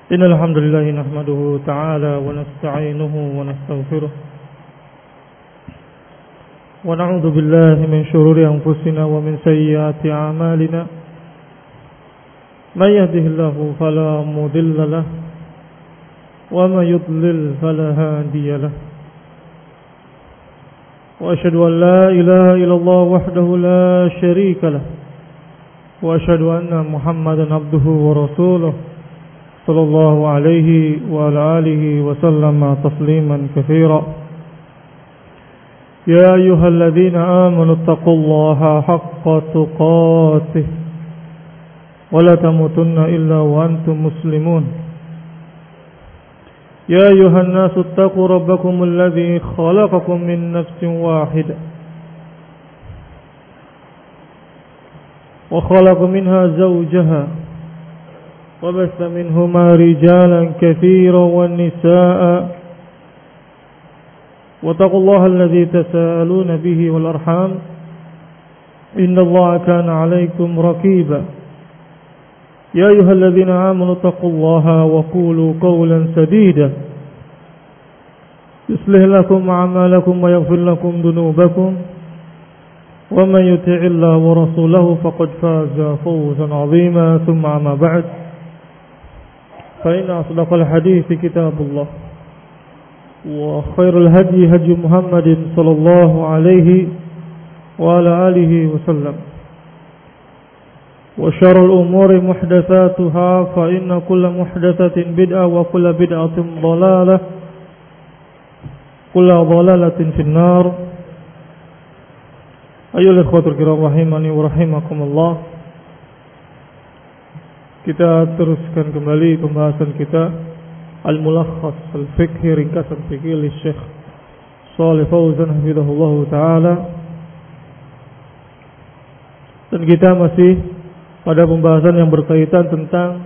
إن الحمد لله نحمده تعالى ونستعينه ونستغفره ونعوذ بالله من شرور أنفسنا ومن سيئات أعمالنا من يهده الله فلا مضل له ومن يضلل فلا هادي له وأشهد أن لا إله إلا الله وحده لا شريك له وأشهد أن محمدا عبده ورسوله صلى الله عليه وعلى آله وسلم تسليما كثيرا يا أيها الذين آمنوا اتقوا الله حق تقاته ولا تموتن إلا وأنتم مسلمون يا أيها الناس اتقوا ربكم الذي خلقكم من نفس واحدة وخلق منها زوجها وبث منهما رجالا كثيرا والنساء واتقوا الله الذي تساءلون به والأرحام إن الله كان عليكم رقيبا يا أيها الذين آمنوا اتقوا الله وقولوا قولا سديدا يصلح لكم أعمالكم ويغفر لكم ذنوبكم ومن يطع الله ورسوله فقد فاز فوزا عظيما ثم أما بعد فإن أصدق الحديث كتاب الله وخير الهدي هدي محمد صلى الله عليه وعلى آله وسلم وشر الأمور محدثاتها فإن كل محدثة بدعة وكل بدعة ضلالة كل ضلالة في النار أيها الإخوة الكرام رحمني ورحمكم الله. Kita teruskan kembali pembahasan kita Al-Mulakhas Al-Fiqhi, ringkasan fikih oleh Syekh Shalih Fauzan hafizahullah taala. Dan kita masih pada pembahasan yang berkaitan tentang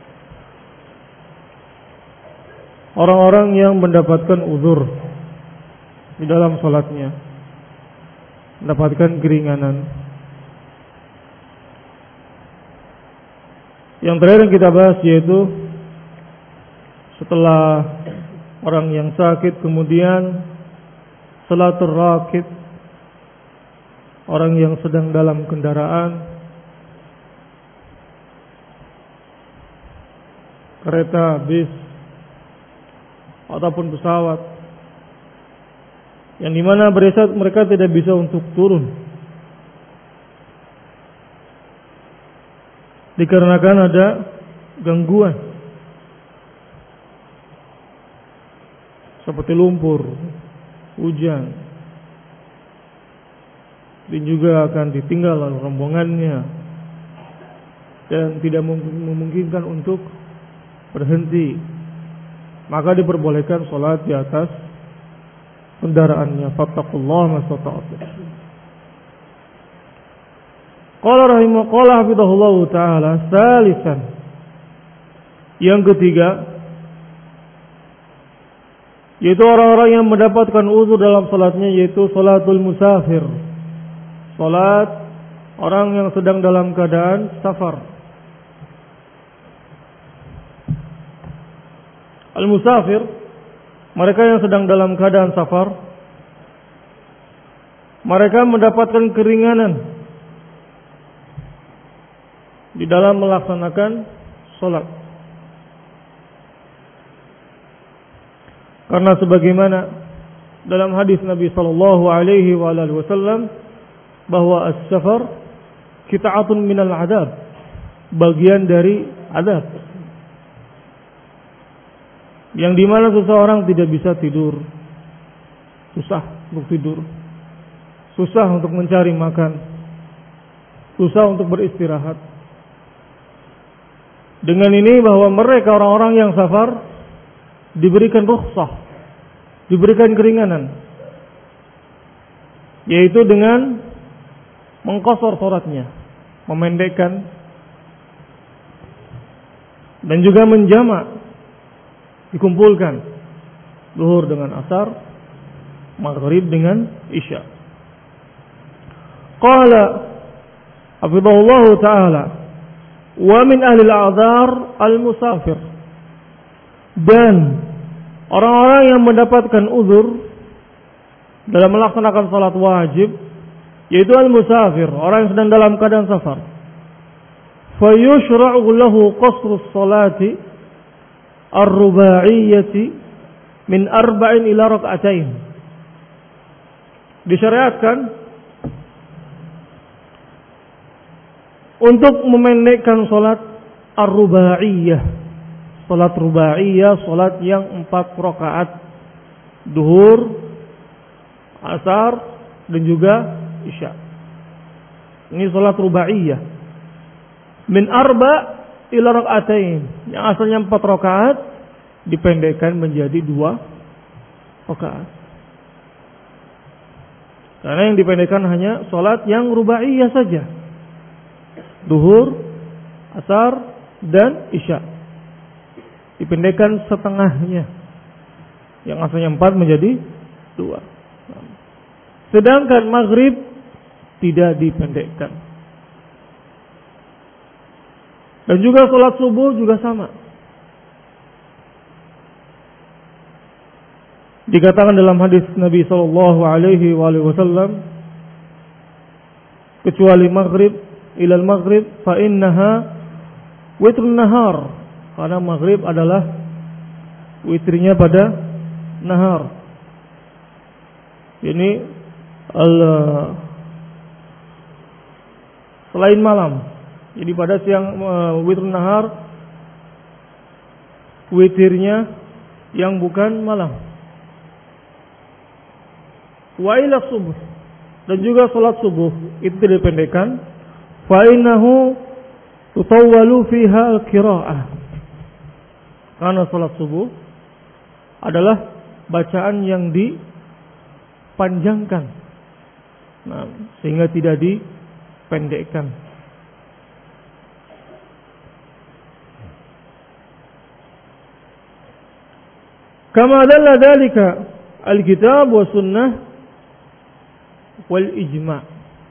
orang-orang yang mendapatkan uzur di dalam salatnya, mendapatkan keringanan. Yang terakhir yang kita bahas yaitu setelah orang yang sakit kemudian salatul rakib, orang yang sedang dalam kendaraan, kereta, bis ataupun pesawat, yang dimana mereka tidak bisa untuk turun dikarenakan ada gangguan seperti lumpur, hujan, dan juga akan ditinggal oleh rombongannya dan tidak memungkinkan untuk berhenti, maka diperbolehkan sholat di atas kendaraannya. Fattaqullaha mastata'tum. Qala hafizahullah ta'ala salisan, yang ketiga yaitu orang-orang yang mendapatkan uzur dalam salatnya, yaitu salatul musafir, salat orang yang sedang dalam keadaan safar. Al-musafir, mereka yang sedang dalam keadaan safar, mereka mendapatkan keringanan di dalam melaksanakan sholat, karena sebagaimana dalam hadis Nabi sallallahu alaihi wasallam bahwa as-safar qita'atun minal adab, bagian dari adab, yang dimana seseorang tidak bisa tidur, susah untuk tidur, susah untuk mencari makan, susah untuk beristirahat. Dengan ini bahwa mereka orang-orang yang safar diberikan rukhsah, diberikan keringanan, yaitu dengan mengqasar salatnya, memendekkan, dan juga menjamak, dikumpulkan zuhur dengan asar, maghrib dengan isya. Qala hafizahullah ta'ala wa min ahli al-a'dzar al-musafir, Dan orang-orang yang mendapatkan uzur dalam melaksanakan salat wajib, yaitu al-musafir, orang yang sedang dalam keadaan safar, fayushra'u lahu qasru salati ar-ruba'iyyati min arba'in ila rak'atain. Disyariatkan untuk memendekkan salat ar-ruba'iyyah. Salat rubaiyah, salat yang 4 rakaat, duhur, asar, dan juga isya. Ini salat rubaiyah. Min arba ila rak'atain. Yang asalnya 4 rakaat dipendekkan menjadi 2 rakaat. Karena yang dipendekkan hanya salat yang rubaiyah saja. Duhur, asar, dan isya. Dipendekkan setengahnya. Yang asalnya 4 menjadi 2. Sedangkan maghrib tidak dipendekkan. Dan juga sholat subuh juga sama. Dikatakan dalam hadis Nabi SAW, kecuali maghrib, ilal maghrib, fa innaha witrun nahar. Karena maghrib adalah witrinya pada nahar. Ini selain malam. Jadi pada siang witrun nahar, witirnya yang bukan malam. Wa ila subuh, dan juga salat subuh itu dipendekkan. Fa innahu tutawwalu fiha al-qira'ah. Karena salat subuh adalah bacaan yang dipanjangkan, sehingga tidak dipendekkan. Kama dalla dzalika al-kitab wa sunnah wal ijma'.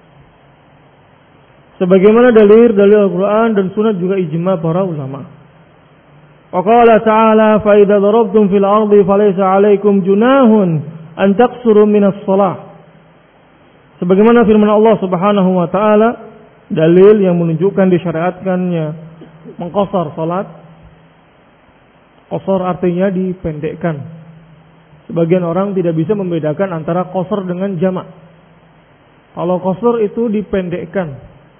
Sebagaimana dalil Al-Qur'an dan sunnah juga ijma' para ulama. Wa qala ta'ala fa idza darabtum fil ardi falaysa 'alaykum junahun an taqsuru minas shalah. Sebagaimana firman Allah Subhanahu wa taala, dalil yang menunjukkan disyariatkannya mengqasar salat. Qasar artinya dipendekkan. Sebagian orang tidak bisa membedakan antara qasar dengan jamak. Kalau qasar itu dipendekkan.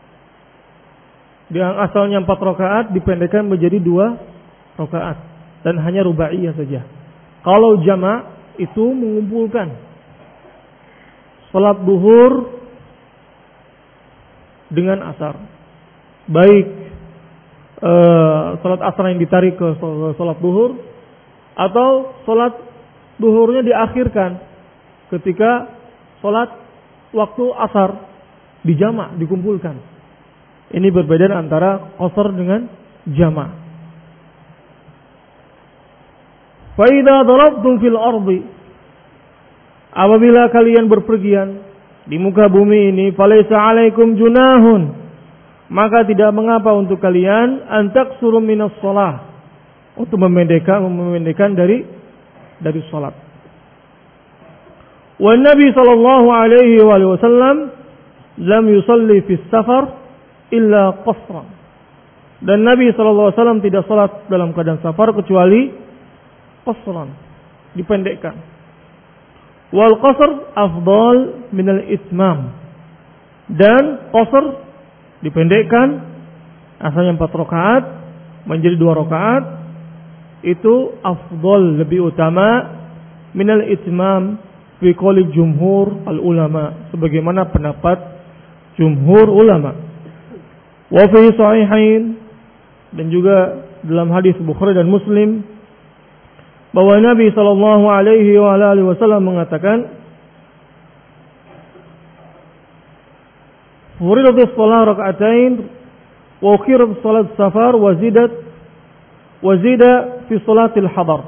Yang asalnya 4 rakaat dipendekkan menjadi 2 rakaat dan hanya rubaiyah saja. Kalau jamak itu mengumpulkan salat duhur dengan asar. Baik salat asar yang ditarik ke salat duhur, atau salat duhurnya diakhirkan ketika salat waktu asar dijamak, dikumpulkan. Ini berbeda antara qasar dengan jamak. Fa idza darabtum fil ardi, apabila kalian berpergian di muka bumi ini, falaysa 'alaikum junahun, maka tidak mengapa untuk kalian an taqsuru minas shalah, untuk memendekkan dari salat. Wa Nabi sallallahu alaihi wasallam lam yusalli fis safar illa qasran. Dan Nabi sallallahu alaihi wasallam tidak salat dalam keadaan safar kecuali qasran, dipendekkan. Wal qasr afdal min al itmam. Dan qasr dipendekkan, asalnya 4 rakaat menjadi 2 rakaat, itu afdal, lebih utama, min al itmam fi qouli jumhur al ulama, sebagaimana pendapat jumhur ulama. Wa fi sahihain, dan juga dalam hadis Bukhari dan Muslim, bahwa Nabi sallallahu alaihi wasallam mengatakan, furidatis shalah raka'atain wa ukhirat salat safar wa zida fi salatil hadar.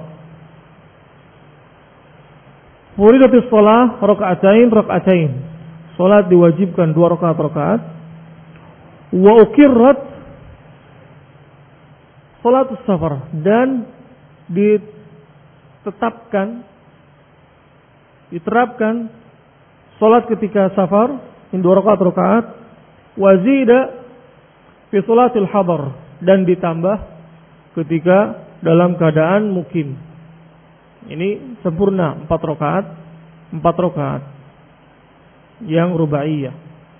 Furidatis shalah raka'atain. Salat diwajibkan 2 rakaat. Wa ukhirat salat safar, dan diterapkan salat ketika safar in 2 rakaat wazida fi salatil hadar, dan ditambah ketika dalam keadaan mukim. Ini sempurna 4 rakaat yang rubaiyah.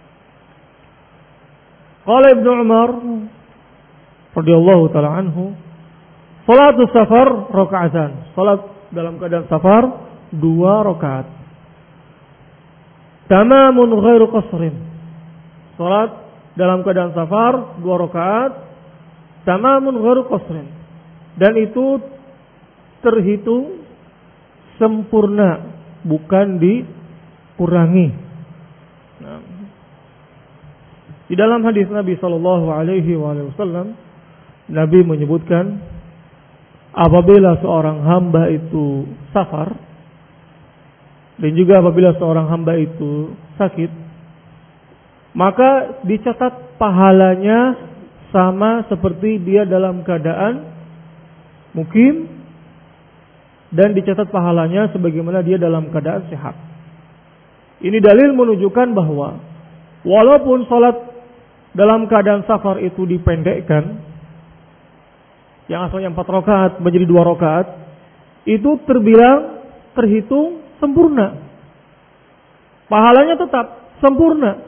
Qala Ibnu Umar radhiyallahu taala anhu, salatus safar rakaatan. Salat dalam keadaan safar 2 rakaat. Tamamun ghairu qasrin. Salat dalam keadaan safar 2 rakaat, tamamun ghairu qasrin. Dan itu terhitung sempurna, bukan dikurangi. Nah, di dalam hadis Nabi sallallahu alaihi wasallam, Nabi menyebutkan apabila seorang hamba itu safar, dan juga apabila seorang hamba itu sakit, maka dicatat pahalanya sama seperti dia dalam keadaan mukim, dan dicatat pahalanya sebagaimana dia dalam keadaan sehat. Ini dalil menunjukkan bahwa walaupun salat dalam keadaan safar itu dipendekkan, yang asalnya 4 rakaat menjadi 2 rakaat, itu terhitung sempurna. Pahalanya tetap sempurna.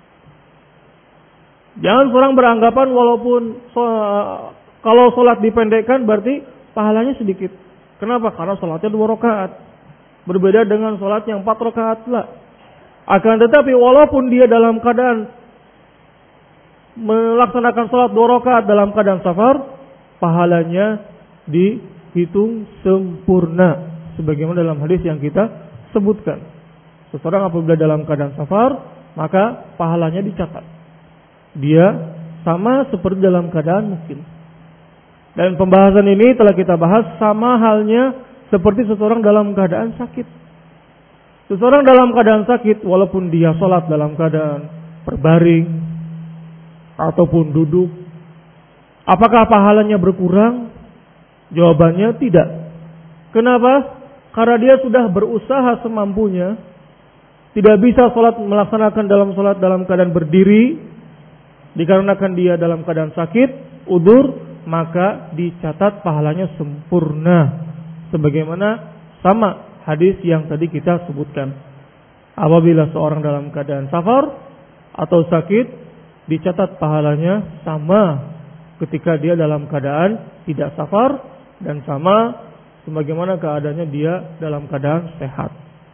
Jangan seorang beranggapan walaupun kalau sholat dipendekkan berarti pahalanya sedikit. Kenapa? Karena sholatnya 2 rakaat. Berbeda dengan sholat yang 4 rakaat lah. Akan tetapi walaupun dia dalam keadaan melaksanakan sholat 2 rakaat dalam keadaan safar, pahalanya dihitung sempurna. Sebagaimana dalam hadis yang kita sebutkan. Seseorang apabila dalam keadaan safar, maka pahalanya dicatat. Dia sama seperti dalam keadaan mukim. Dan pembahasan ini telah kita bahas sama halnya seperti seseorang dalam keadaan sakit. Seseorang dalam keadaan sakit, walaupun dia sholat dalam keadaan berbaring ataupun duduk, apakah pahalanya berkurang? Jawabannya tidak. Kenapa? Karena dia sudah berusaha semampunya, tidak bisa melaksanakan sholat dalam keadaan berdiri, dikarenakan dia dalam keadaan sakit, udzur, maka dicatat pahalanya sempurna. Sebagaimana sama hadis yang tadi kita sebutkan. Apabila seorang dalam keadaan safar atau sakit, dicatat pahalanya sama ketika dia dalam keadaan tidak safar, dan sama sebagaimana keadaannya dia dalam keadaan sehat.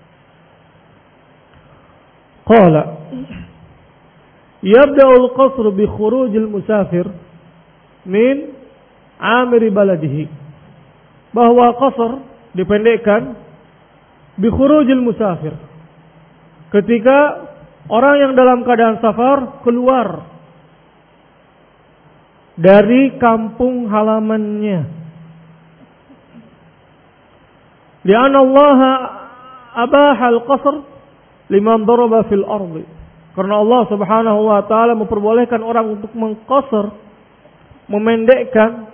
Qala yabda'ul qasr bi khurujil musafir min amiri baladihi, bahwa qasr dipendekkan bi khurujil musafir ketika orang yang dalam keadaan safar keluar dari kampung halamannya. Li'anna Allah abaha al-qasr liman daraba fil ardi. Karena Allah Subhanahu wa taala memperbolehkan orang untuk mengqasr, memendekkan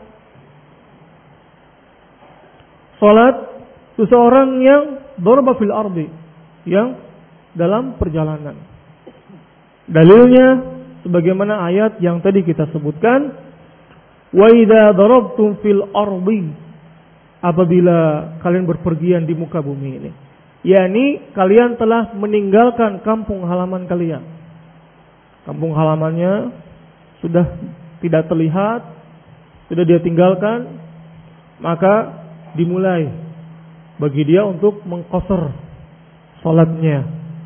salat seseorang yang daraba fil ardi, yang dalam perjalanan. Dalilnya sebagaimana ayat yang tadi kita sebutkan, wa idza darabtum fil ardi, apabila kalian berpergian di muka bumi ini, yakni kalian telah meninggalkan kampung halaman kalian. Kampung halamannya sudah tidak terlihat, sudah dia tinggalkan, maka dimulai bagi dia untuk mengqasr salatnya.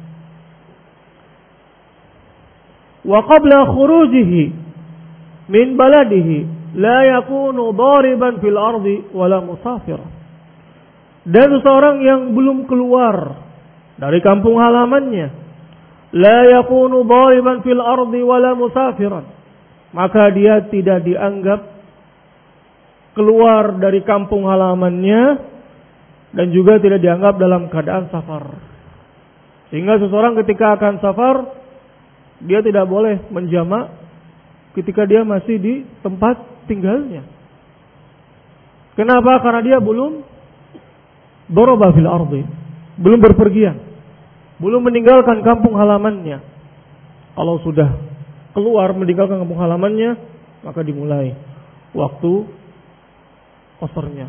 Wa qabla khurujihi min baladihi la yakunu dariban fil ardi wala musafir. Dan seseorang yang belum keluar dari kampung halamannya, la yakunu dariban fil ardi wala musafiran, maka dia tidak dianggap keluar dari kampung halamannya dan juga tidak dianggap dalam keadaan safar. Sehingga seseorang ketika akan safar, dia tidak boleh menjamak ketika dia masih di tempat tinggalnya. Kenapa? Karena dia belum daraba fil ardi, belum berpergian, belum meninggalkan kampung halamannya. Kalau sudah keluar meninggalkan kampung halamannya, maka dimulai waktu qasarnya.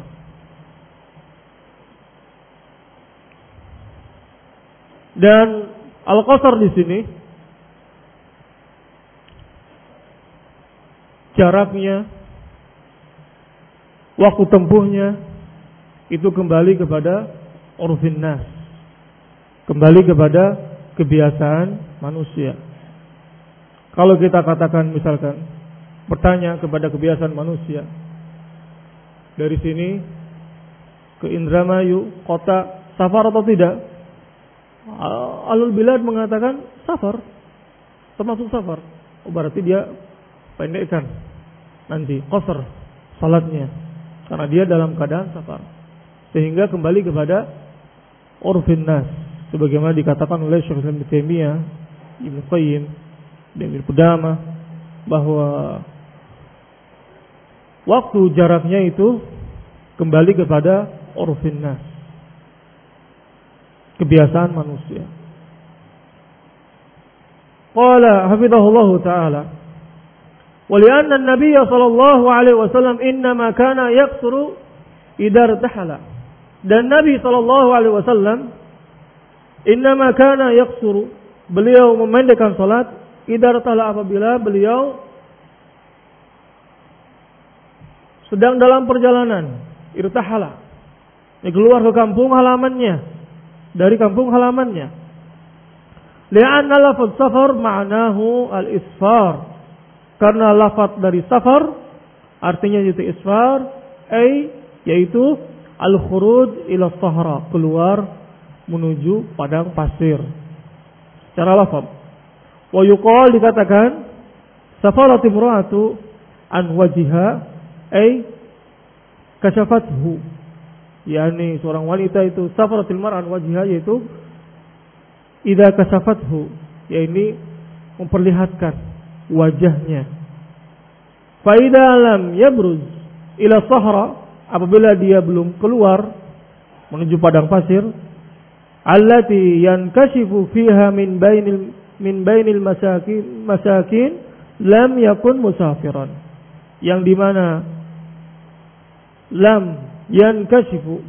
Dan al-qasar di sini jaraknya, waktu tempuhnya itu kembali kepada urfin nas, kembali kepada kebiasaan manusia. Kalau kita katakan misalkan bertanya kepada kebiasaan manusia, dari sini ke Indramayu kota safar atau tidak? Alul bilad mengatakan safar, termasuk safar. Berarti dia pendekkan nanti qasar salatnya karena dia dalam keadaan safar, sehingga kembali kepada urfin nas sebagaimana dikatakan oleh Syekh Ibnu Taimiyah, Ibnu Qayyim, dan Ibnu Qudamah bahwa waktu jaraknya itu kembali kepada urfin nas, kebiasaan manusia. Qala hafizahullahu ta'ala ولأن النبي صلى الله عليه وسلم إنما كان يقصر إذا ارتحل. Dan Nabi sallallahu alaihi wasallam innama kana yaqsuru, beliau memendekkan salat idza irtahala, apabila beliau sedang dalam perjalanan. Irtahala, keluar ke kampung halamannya, dari kampung halamannya. Li'anna lafaz safar ma'nahu al-isfar, karena lafaz dari safar artinya itu isfar, yaitu al-khuruj ila sahra, keluar menuju padang pasir. Secara lafaz. Wa yuqal, dikatakan safarat imra'atu an wajhiha kashafathu, yakni seorang wanita itu safaratil mar'a an wajhiha, yaitu idza kashafathu, yakni memperlihatkan wajahnya. Fa idza lam yabruz ila sahra, apabila dia belum keluar menuju padang pasir, allati yankashifu fiha min bainil masakin lam yakun musafiran, yang dimana lam yankashifu,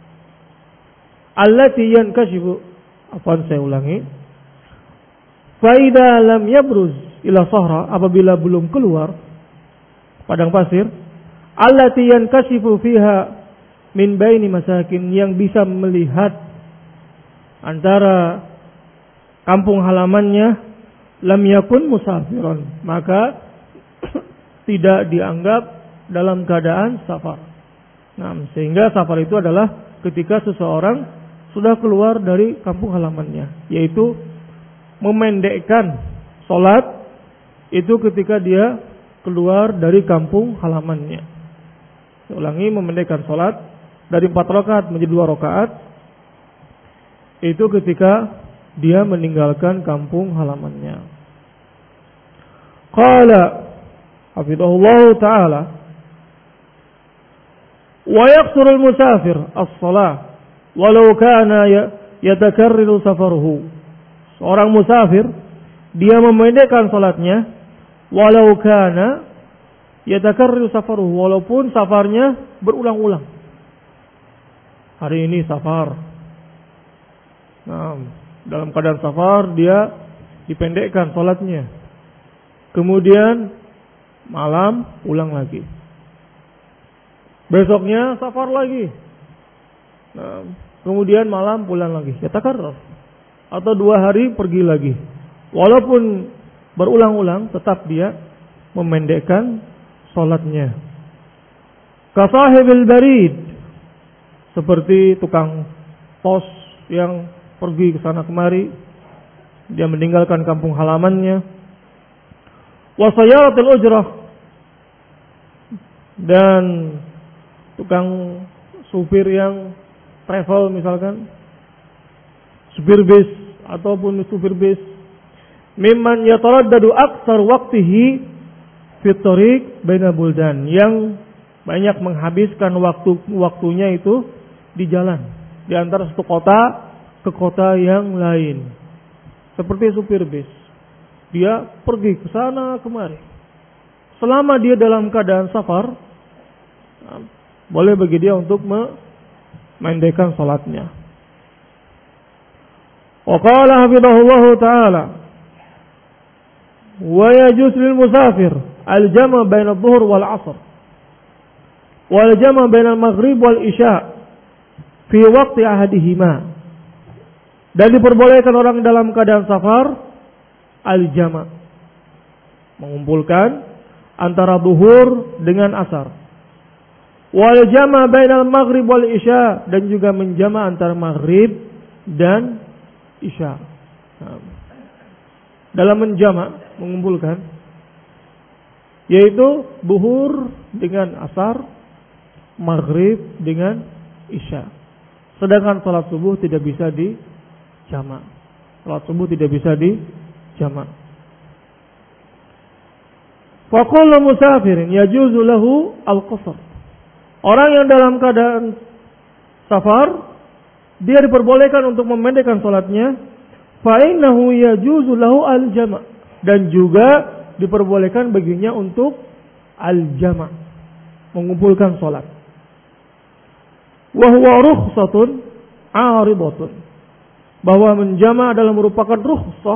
allati yankashifu, saya ulangi, fa idza lam yabruz ila sahra, apabila belum keluar padang pasir, allati yankashifu fiha min baini masakin, yang bisa melihat antara kampung halamannya, lam yakun musafiran, maka tidak dianggap dalam keadaan safar. Nah, sehingga safar itu adalah ketika seseorang sudah keluar dari kampung halamannya, yaitu memendekkan salat itu ketika dia keluar dari kampung halamannya. Saya ulangi, memendekkan salat dari 4 rakaat menjadi 2 rakaat itu ketika dia meninggalkan kampung halamannya. Qala hafizahullahu ta'ala wa yaqsurul musafir as-shalah walau kana yatakarriru safaruhu. Seorang musafir dia memendekkan salatnya walau kana yatakarriru safaruhu, walaupun safarnya berulang-ulang. Hari ini safar, nah, dalam keadaan safar dia dipendekkan salatnya, kemudian malam pulang lagi, besoknya safar lagi, nah, kemudian malam pulang lagi, yatakarrar, atau 2 hari pergi lagi. Walaupun berulang-ulang, tetap dia memendekkan salatnya. Kasahibil barid, seperti tukang pos yang pergi ke sana kemari, dia meninggalkan kampung halamannya. Wa sayaratil ujrah, dan tukang supir yang travel misalkan, supir bis ataupun supir bis, mimman yataraddadu aktsar waqtihi fi thariq baina buldan, yang banyak menghabiskan waktunya itu di jalan, di antara satu kota ke kota yang lain. Seperti supir bis. Dia pergi ke sana kemari. Selama dia dalam keadaan safar, boleh bagi dia untuk memendekkan salatnya. Wa qala hafizahullah ta'ala, wa yajuz lil musafir al-jama' baina adh-dhuhr wal 'ashr wal jama' baina al-maghrib wal isya' fi waqti ahadihima. Dan diperbolehkan orang dalam keadaan safar al-jama', mengumpulkan antara zuhur dengan asar. Wal jama' bainal maghrib wal isya, dan juga menjama' antara maghrib dan isya. Dalam menjama', mengumpulkan, yaitu zuhur dengan asar, maghrib dengan isya. Sedangkan salat subuh tidak bisa dijama'. Salat subuh tidak bisa dijama'. Fa kullu musafirin yajuzu lahu al-qasr. Orang yang dalam keadaan safar, dia diperbolehkan untuk memendekkan salatnya. Fa innahu yajuzu lahu al-jama', dan juga diperbolehkan baginya untuk al-jama', mengumpulkan salat. Wa huwa rukhsatun 'aridatun, bahwa menjama' adalah merupakan rukhsah,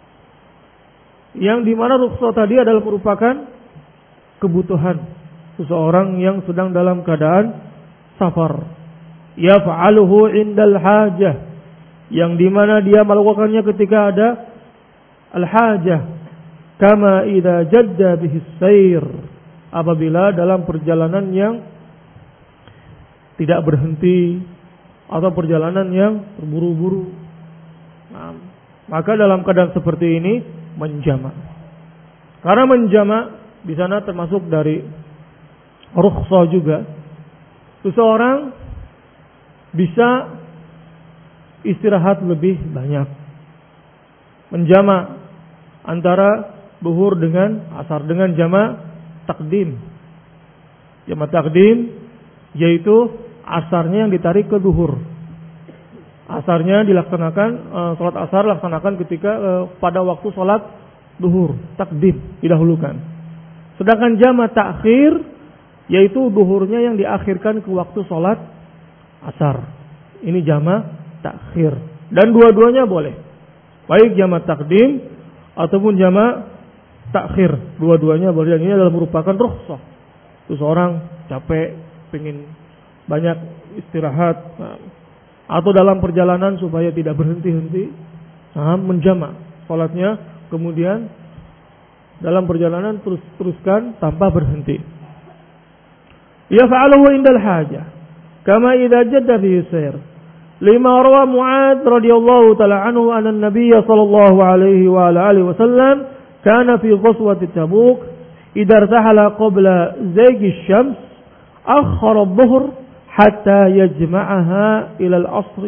yang dimana rukhsah tadi adalah merupakan kebutuhan seseorang yang sedang dalam keadaan safar. Yaf'aluhu indal hajah, yang dimana dia melakukannya ketika ada al-hajah. Kama idza jadda bihis sair, apabila dalam perjalanan yang tidak berhenti atau perjalanan yang terburu-buru. Nah, maka dalam keadaan seperti ini menjama'. Karena menjama' di sana termasuk dari rukhsah juga. Seseorang bisa istirahat lebih banyak. Menjama' antara zuhur dengan asar dengan jama' takdim. Jama' takdim yaitu asarnya yang ditarik ke zuhur. Asarnya dilaksanakan, salat asar laksanakan ketika pada waktu salat zuhur, takdim, didahulukan. Sedangkan jama' takhir yaitu zuhurnya yang diakhirkan ke waktu salat asar. Ini jama' takhir. Dan dua-duanya boleh. Baik jama' takdim ataupun jama' takhir, dua-duanya boleh. Dan ini adalah merupakan rukhsah. Seseorang capek, pengen banyak istirahat, atau dalam perjalanan supaya tidak berhenti-henti, menjama' salatnya, kemudian dalam perjalanan teruskan tanpa berhenti. Yaf'aluhu indal hajah kama idza jadda bihi sayr. Lima rawa Mu'adz radhiyallahu ta'ala anhu anna an-nabiy sallallahu alaihi wa alihi wasallam kana fi ghazwati Tabuk idza irtahala qabla zaygi asy-syams akhkhara adh-dhuhr hatta yajma'aha ila al-'asr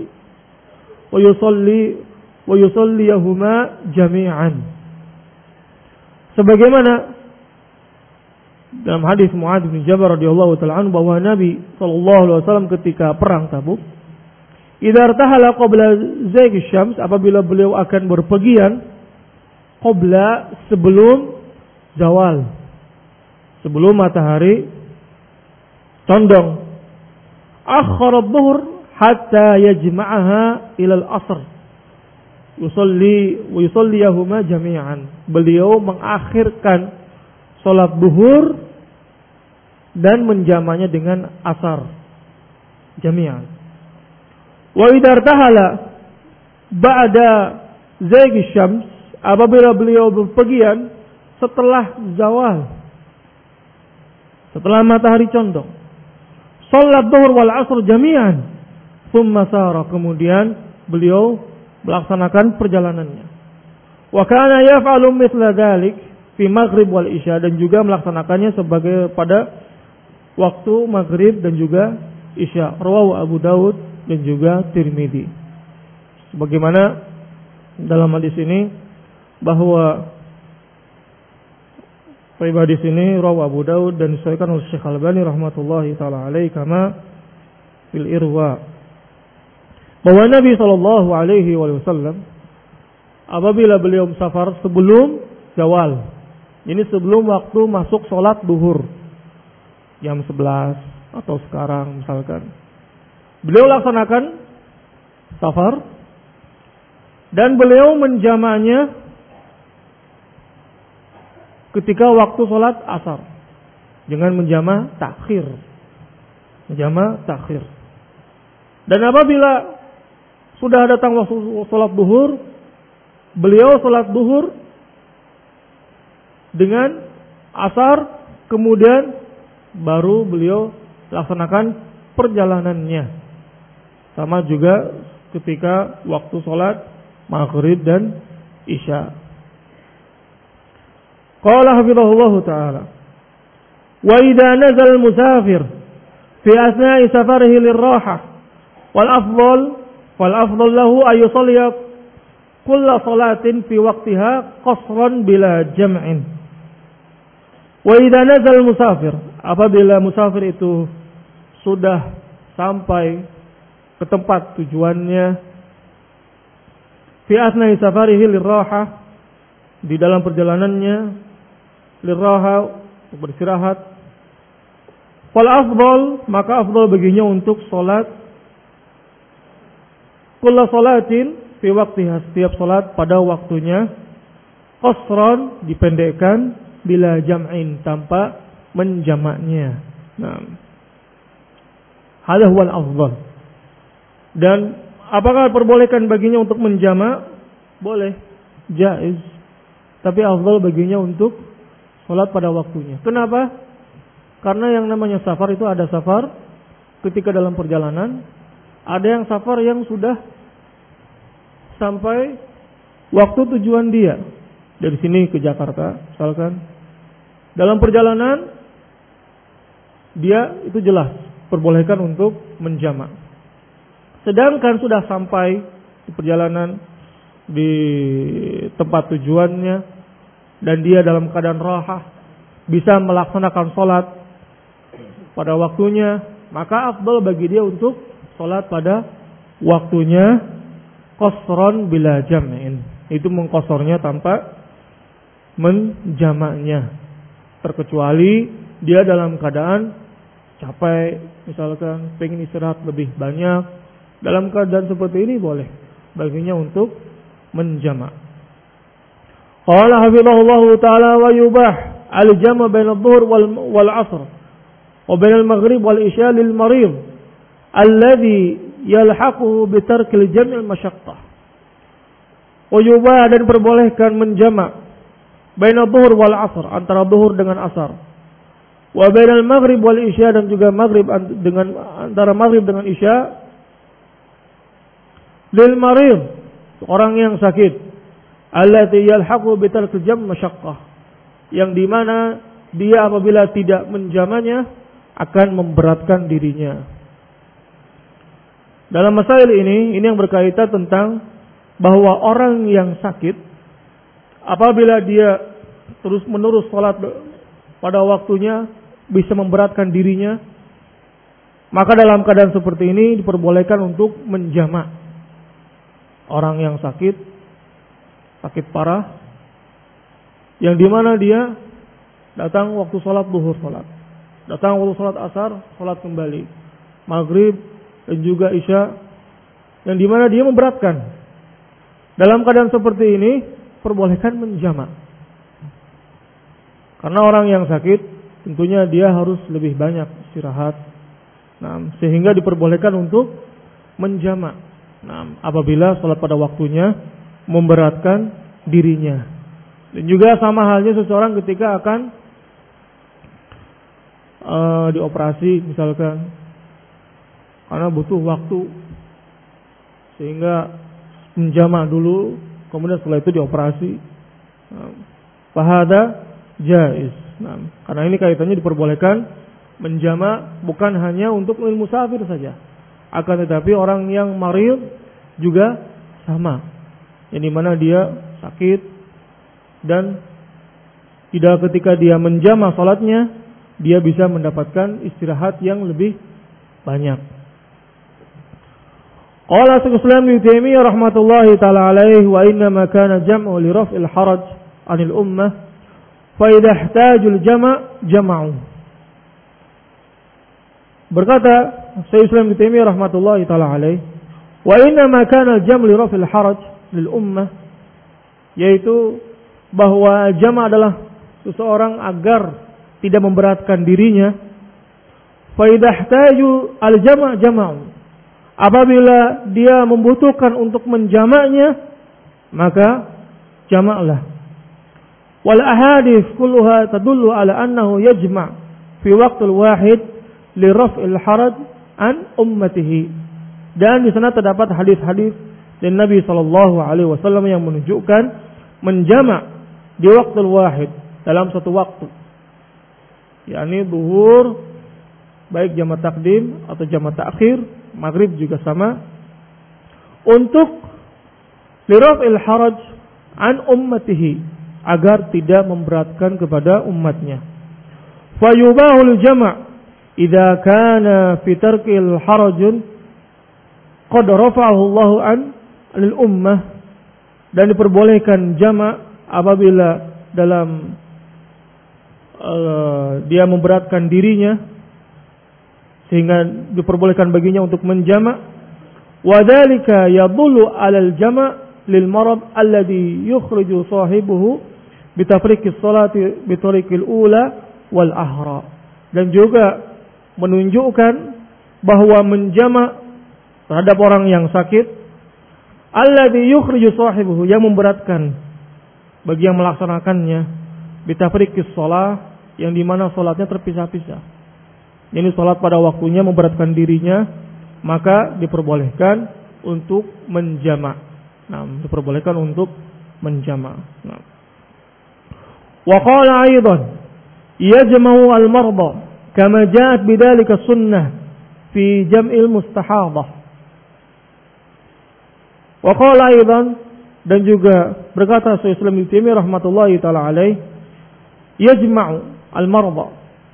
wa yusalliyahuma jami'an. Sebagaimana dalam hadis Mu'adz bin Jabal radhiyallahu ta'ala anhu bahwa Nabi sallallahu alaihi wasallam ketika perang Tabuk, idza irtahala qabla zaygi syams, apabila beliau akan berpergian qabla, sebelum zawal, sebelum matahari condong, akhkhara adh-dhuhr hatta yajma'aha ila al-'asr yusalliyahuma jami'an. Beliau mengakhirkan salat zuhur dan menjamanya dengan asar jami'an. Wa idza irtahala ba'da zaygi syams, apabila beliau berpergian setelah zawal, setelah matahari condong, salat zuhur wal asr jami'an, thumma sara, kemudian beliau melaksanakan perjalanannya. Wa kana yaf'alu mithla dzalik fi maghrib wal isya, dan juga melaksanakannya sebagai pada waktu maghrib dan juga isya. Rawahu Abu Daud dan juga Tirmidzi. Sebagaimana dalam hadis ini bahwa hadis ini rawahu Abu Daud dan disahihkan oleh Syekh Al-Albani rahmatullahi taala alaihi kama fil Irwa. bahwa Nabi Shallallahu Alaihi Wasallam apabila beliau musafir sebelum zawal, ini sebelum waktu masuk sholat duhur jam 11 atau sekarang misalkan, beliau laksanakan safar dan beliau menjamaknya ketika waktu sholat asar dengan menjamak takhir. Dan apabila sudah datang waktu sholat duhur, beliau sholat duhur dengan asar, kemudian baru beliau laksanakan perjalanannya. Sama juga ketika waktu sholat maghrib dan isya. Qala hafizahullah ta'ala, wa idza nazal musafir fi asna'i safarihi lirraha wal afdal lahu ay yusalli kulla salatin fi waqtiha qasran bila jam'in. Wa idza nazal musafir, apabila musafir itu sudah sampai ke tempat tujuannya, fi asna'i safarihi lirraha, di dalam perjalanannya, lirraha, untuk beristirahat, fal afdal, maka afdal baginya untuk salat kulla salatin fi waqtiha, setiap salat pada waktunya, qasran, dipendekkan, bila jam'in, tanpa menjamaknya. Nah, hadha huwal afdal. Dan apakah diperbolehkan baginya untuk menjamak? Boleh, jaiz. Tapi afdal baginya untuk salat pada waktunya. Kenapa? Karena yang namanya safar itu ada safar ketika dalam perjalanan, ada yang safar yang sudah sampai waktu tujuan dia. Dari sini ke Jakarta, misalkan, dalam perjalanan dia itu jelas perbolehkan untuk menjamak. Sedangkan sudah sampai di perjalanan, di tempat tujuannya, dan dia dalam keadaan rahah, bisa melaksanakan sholat pada waktunya, maka afdal bagi dia untuk sholat pada waktunya, qasran bila jam'in, itu mengqasarnya tanpa menjamaknya, terkecuali dia dalam keadaan capek, misalkan pengen istirahat lebih banyak, dalam keadaan seperti ini boleh baginya untuk menjamak. Qala hafizahullahu ta'ala wa yubah al-jama' bain adh-dhuhr wal 'ashr wa bain al-maghrib wal isya lil marid alladhi yalhaquhu bi tarkil jam' al-mashaqqah. Wa yubah, dan perbolehkan menjamak bain adh-dhuhr wal 'ashr, antara dhuhur dengan asar, wa bain al-maghrib wal isya, dan juga maghrib dengan antara maghrib dengan isya, lil marid, orang yang sakit, allati yalhaqu bi tarkil jam' masyaqqah, yang di mana dia apabila tidak menjamaknya akan memberatkan dirinya. Dalam masail ini yang berkaitan tentang bahwa orang yang sakit apabila dia terus-menerus salat pada waktunya bisa memberatkan dirinya, maka dalam keadaan seperti ini diperbolehkan untuk menjamak. Orang yang sakit parah, yang dimana dia datang waktu sholat duhur, datang waktu sholat asar, sholat kembali, maghrib dan juga isya, yang dimana dia memberatkan. Dalam keadaan seperti ini perbolehkan menjamak, karena orang yang sakit tentunya dia harus lebih banyak istirahat, sehingga diperbolehkan untuk menjamak. Apabila sholat pada waktunya memberatkan dirinya. Dan juga sama halnya seseorang ketika akan dioperasi misalkan, karena butuh waktu, sehingga menjamak dulu, kemudian setelah itu dioperasi. Fahada jaiz. Karena ini kaitannya diperbolehkan menjamak bukan hanya untuk musafir saja, akan tetapi orang yang marid juga sama, yang dimana dia sakit dan tidak ketika dia menjamak salatnya dia bisa mendapatkan istirahat yang lebih banyak. Qala Syekhul Islam Ibnu Taimiyah rahmatullahi taala alaihi wa inna ma kana jam'u li raf'il haraj 'anil ummah fa idza ihtajul jama' jama'u. Berkata Syekhul Islam Ibnu Taimiyah rahmatullahi taala alaihi wa inna ma kana al-jam' li raf'il haraj lil ummah, yaitu bahwa jama' adalah seseorang agar tidak memberatkan dirinya. Fa idza ihtaju al-jama' jama'u, apabila dia membutuhkan untuk menjamaknya, maka jamaklah. Wal ahadits kulluha tadullu ala annahu yajma' fi waqtil wahid li raf'il haraj an ummatihi. Dan di sana terdapat hadis-hadis dari Nabi sallallahu alaihi wasallam yang menunjukkan menjamak di waqtil wahid, dalam satu waktu. Yakni zuhur baik jamak takdim atau jamak takhir, maghrib juga sama, untuk liraf'il haraj an ummatihi, agar tidak memberatkan kepada umatnya. Fayubahul jama' idza kana fi tarkil harajun qad rafa'ahu Allahu an lil ummah, dan diperbolehkan jama' apabila dalam dia memberatkan dirinya sehingga diperbolehkan baginya untuk menjama'. Wadzalika yadullu 'alal jama' lil marad alladhi yukhriju sahibuhu bi tafriqis salati bi tariqil ula wal ahra. Dan juga menunjukkan bahwa menjama' terhadap orang yang sakit, alladhi yukhriju sahibuhu, yang memberatkan bagi yang melaksanakannya, bi tafriqis shalah, yang di mana salatnya terpisah-pisah. Ini salat pada waktunya memberatkan dirinya, maka diperbolehkan untuk menjama'. Diperbolehkan untuk menjama'. Wa qala aidan yajma'u al-marda kama ja'at bidzalika sunnah fi jam'il mustahadah. Wa qala aidan, dan juga berkata Syekhul Islam Ibnu Taimiyah rahmatullahi taala alaih, yajma'u al-marda,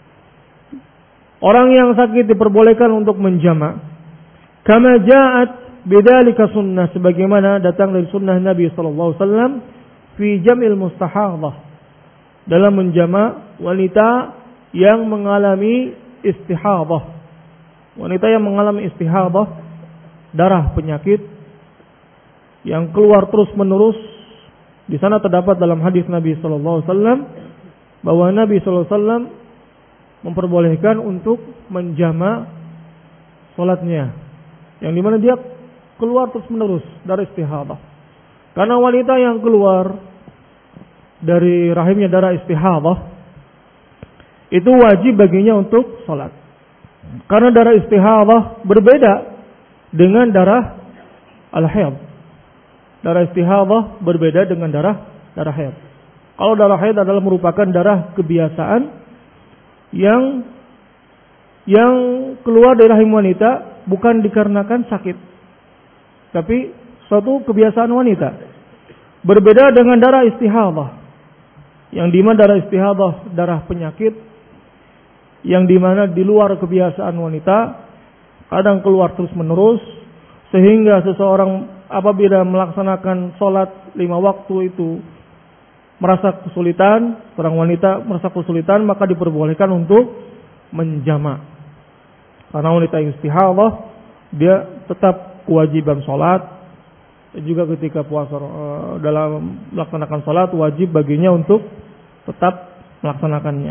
orang yang sakit diperbolehkan untuk menjama', kama ja'at bidzalika sunnah, sebagaimana datang dari sunnah Nabi sallallahu alaihi wasallam, fi jam'il mustahadah, dalam menjama' wanita yang mengalami istihadah. Wanita yang mengalami istihadah, darah penyakit yang keluar terus-menerus. Di sana terdapat dalam hadis Nabi sallallahu alaihi wasallam bahwa Nabi sallallahu alaihi wasallam memperbolehkan untuk menjama' salatnya, yang dimana dia keluar terus-menerus dari istihadah. Karena wanita yang keluar dari rahimnya darah istihadah, itu wajib baginya untuk salat. Karena darah istihadah berbeda dengan darah al-haid. Darah istihadah berbeda dengan darah haid. Kalau darah haid adalah merupakan darah kebiasaan yang keluar dari rahim wanita bukan dikarenakan sakit, tapi suatu kebiasaan wanita. Berbeda dengan darah istihadah, yang dimana darah istihadah darah penyakit, yang dimana di luar kebiasaan wanita, kadang keluar terus menerus, sehingga seseorang apabila melaksanakan sholat 5 waktu itu merasa kesulitan, seorang wanita merasa kesulitan, maka diperbolehkan untuk menjama'. Karena wanita yang istihadah, dia tetap kewajiban sholat, juga ketika puasa dalam melaksanakan sholat wajib baginya untuk tetap melaksanakannya.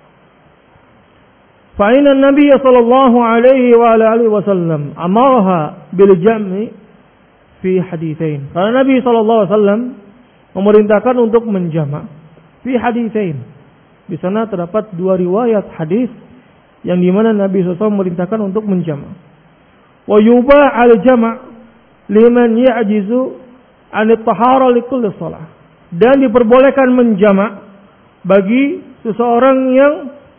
Fa'inna Nabi sallallahu alaihi wa alihi wasallam amarha bil jam'i fi haditsain. Karena Nabi sallallahu alaihi wasallam memerintahkan untuk menjama' fi haditsain. Di sana terdapat 2 riwayat hadis yang di mana Nabi SAW memerintahkan untuk menjama'. Wa yubah al-jama' liman ya'jizu an at-tahara li kulli shalah. Dan diperbolehkan menjama' bagi seseorang yang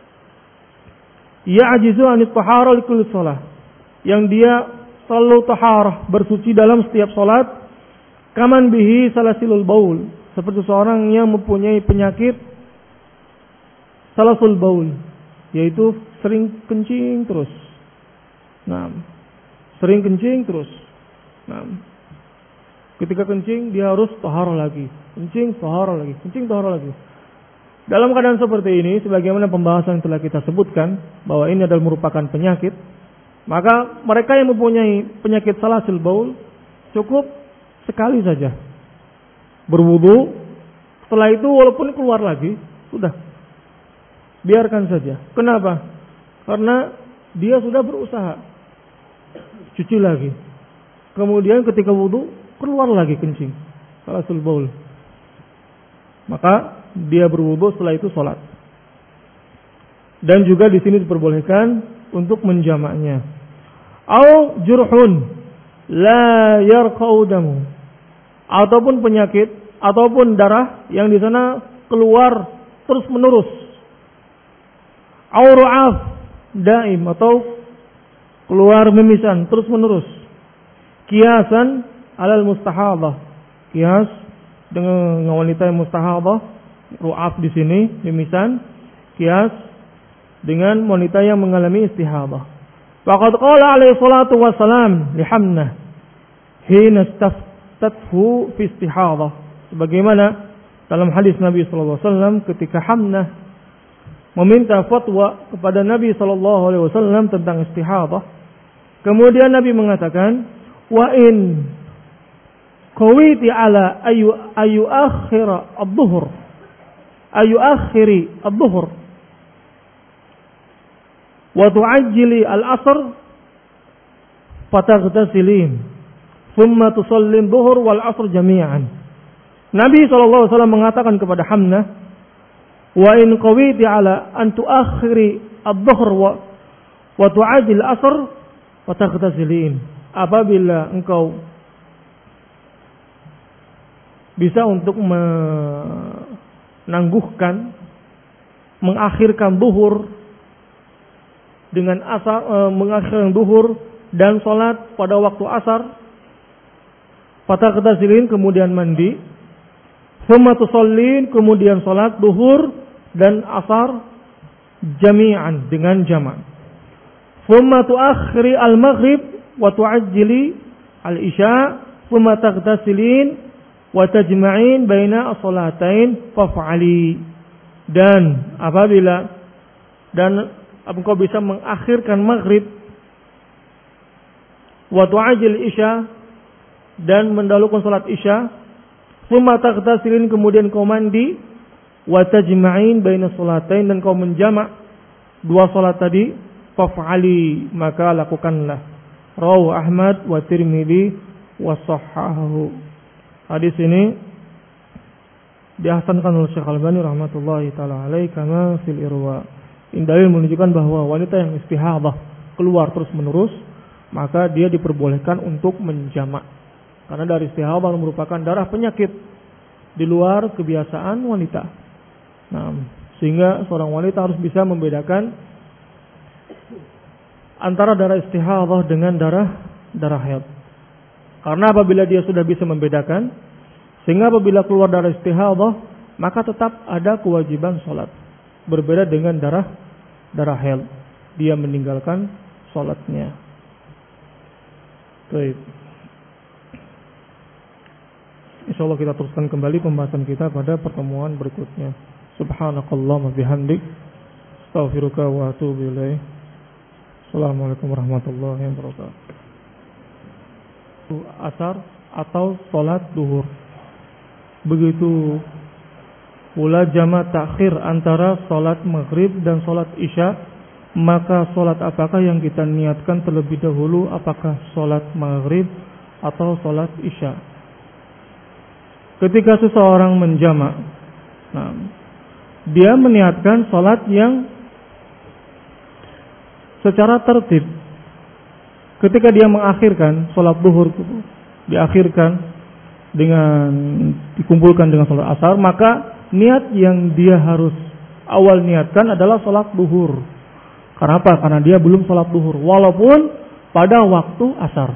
ya'jizu an at-tahara li kulli shalah, yang dia selalu taharah, bersuci dalam setiap salat. Kaman bihi salasilul baul, seperti seorang yang mempunyai penyakit salasul baul, yaitu sering kencing terus. Sering kencing terus. Nah, ketika kencing dia harus taharah lagi, kencing taharah lagi, kencing taharah lagi. Dalam keadaan seperti ini, sebagaimana pembahasan yang telah kita sebutkan bahwa ini adalah merupakan penyakit, maka mereka yang mempunyai penyakit salasil baul cukup sekali saja berwudu. Setelah itu walaupun keluar lagi, sudah biarkan saja. Kenapa? Karena dia sudah berusaha cuci lagi. Kemudian ketika wudu keluar lagi kencing, salasul baul. Maka dia berwudu, setelah itu sholat. Dan juga di sini diperbolehkan untuk menjamaknya. Au jurhun la yarqau damu, ataupun penyakit ataupun darah yang di sana keluar terus menerus. Au ru'af daim, atau keluar mimisan terus menerus. Kiasan alal mustahadah, kias dengan wanita yang mustahadah. Ru'af di sini mimisan, kias dengan wanita yang mengalami istihadah. Faqad qala alaihi salatu wassalam li Hamnah hina istaftathu fi istihadah, sebagaimana dalam hadis Nabi sallallahu alaihi wasallam ketika Hamnah meminta fatwa kepada Nabi sallallahu alaihi wasallam tentang istihadah. Kemudian Nabi mengatakan, wa in qawiti ala ayu akhira ad-dhuhr, ayu akhiri ad-dhuhr wa tu'ajjili al-'asr fataghtasilin thumma tusallim dhuhr wal 'asr jami'an. Nabi SAW mengatakan kepada Hamnah, wa in qawiti ala an tu'akhiri ad-dhuhr wa tu'ajjil al-'asr fataghtasilin. Apabila engkau bisa untuk menangguhkan, mengakhirkan duhur dengan asar, mengakhirkan duhur dan salat pada waktu asar, fatagtasilin, kemudian mandi, thumma tusallin, kemudian salat duhur dan asar jami'an dengan jamak, thumma tuakhiri al-maghrib wa tuajjili al-isya, thumma tagtasilin wa tajma'in baina as-salatain faf'ali. Dan apabila engkau bisa mengakhirkan maghrib, wa tu'ajil isya, dan mendahulukan salat isya, thumma taghtasilin, kemudian kau mandi, wa tajma'in baina as-salatain, dan kau menjamak dua salat tadi, faf'ali, maka lakukanlah. Rawahu Ahmad wa Tirmidzi wa sahhahu. Hadis ini dihasankan oleh Syekh Al-Albani rahmatullahi taala alaihi kama fil Irwa. Ini dalil menunjukkan bahwa wanita yang istihadah keluar terus menerus, maka dia diperbolehkan untuk menjamak. Karena dari istihadah merupakan darah penyakit di luar kebiasaan wanita. Nah, sehingga seorang wanita harus bisa membedakan antara darah istihadah dengan darah haid. Karena apabila dia sudah bisa membedakan, sehingga apabila keluar darah istihadah, maka tetap ada kewajiban sholat. Berbeda dengan darah haid, dia meninggalkan sholatnya. Baik. Insyaallah kita teruskan kembali pembahasan kita pada pertemuan berikutnya. Subhanakallahumma bihamdik, astaghfiruka wa atubu ilaik. Assalamualaikum warahmatullahi wabarakatuh. Asar atau salat duhur. Begitu pula jamak takhir antara salat maghrib dan salat isya, maka salat apakah yang kita niatkan terlebih dahulu, apakah salat maghrib atau salat isya? Ketika seseorang menjamak, dia meniatkan salat yang secara tertib. Ketika dia mengakhirkan sholat duhur, diakhirkan dengan dikumpulkan dengan sholat asar, maka niat yang dia harus awal niatkan adalah sholat duhur. Karena apa? Karena dia belum sholat duhur, walaupun pada waktu asar.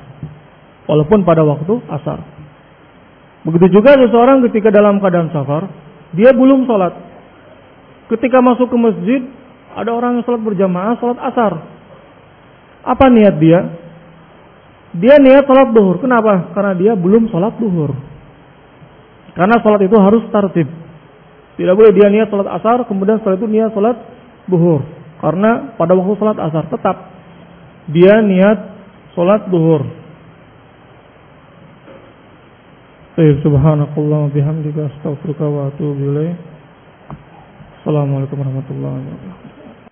Begitu juga seseorang ketika dalam keadaan safar, dia belum sholat. Ketika masuk ke masjid, ada orang yang sholat berjamaah, sholat asar. Apa niat dia? dia niat salat duhur. Kenapa? Karena dia belum salat duhur. Karena salat itu harus tartib. Tidak boleh dia niat salat asar kemudian setelah itu niat salat duhur. Karena pada waktu salat asar tetap dia niat salat duhur. Subhanakallah wa bihamdika astaghfiruka wa atubu ilaik. Assalamualaikum warahmatullahi wabarakatuh.